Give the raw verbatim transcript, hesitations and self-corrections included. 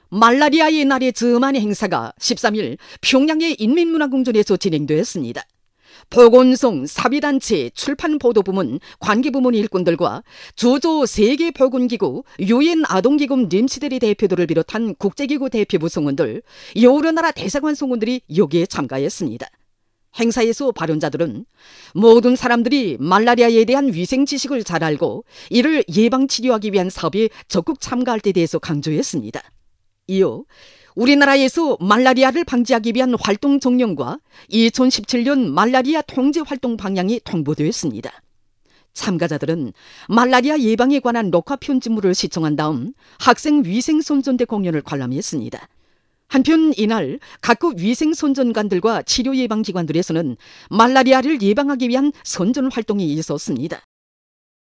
말라리아의 날의 즈음한 행사가 십삼 일 평양의 인민문화궁전에서 진행되었습니다. 보건성, 사비단체, 출판보도부문, 관계부문 일꾼들과 주조 세계보건기구, 유엔 아동기금 림시대리 대표들을 비롯한 국제기구 대표부 성원들, 여러 나라 대사관 성원들이 여기에 참가했습니다. 행사에서 발언자들은 모든 사람들이 말라리아에 대한 위생 지식을 잘 알고 이를 예방치료하기 위한 사업에 적극 참가할 때 대해서 강조했습니다. 이어 우리나라에서 말라리아를 방지하기 위한 활동 정령과 이천십칠 년 말라리아 통제 활동 방향이 통보되었습니다. 참가자들은 말라리아 예방에 관한 녹화 편집물을 시청한 다음 학생 위생선전대 공연을 관람했습니다. 한편 이날 각국 위생선전관들과 치료예방기관들에서는 말라리아를 예방하기 위한 선전 활동이 있었습니다.